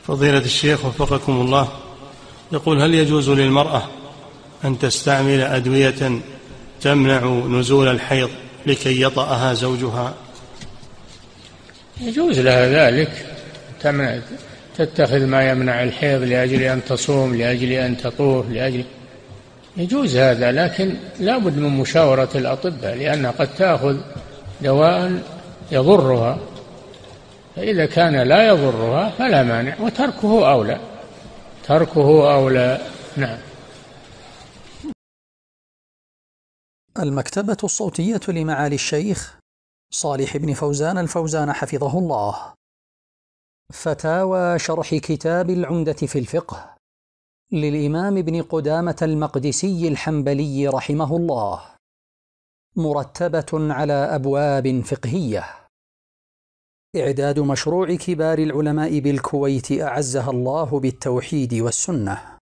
فضيلة الشيخ وفقكم الله، يقول: هل يجوز للمرأة أن تستعمل أدوية تمنع نزول الحيض لكي يطأها زوجها؟ يجوز لها ذلك، تتخذ ما يمنع الحيض لأجل أن تصوم، لأجل أن تطوف، يجوز هذا، لكن لا بد من مشاورة الأطباء، لأنها قد تأخذ دواء يضرها، فإذا كان لا يضرها فلا مانع، وتركه أولى، تركه أولى. نعم. المكتبة الصوتية لمعالي الشيخ صالح بن فوزان الفوزان حفظه الله. فتاوى شرح كتاب العمدة في الفقه للإمام ابن قدامة المقدسي الحنبلي رحمه الله، مرتبة على أبواب فقهية. إعداد مشروع كبار العلماء بالكويت أعزها الله بالتوحيد والسنة.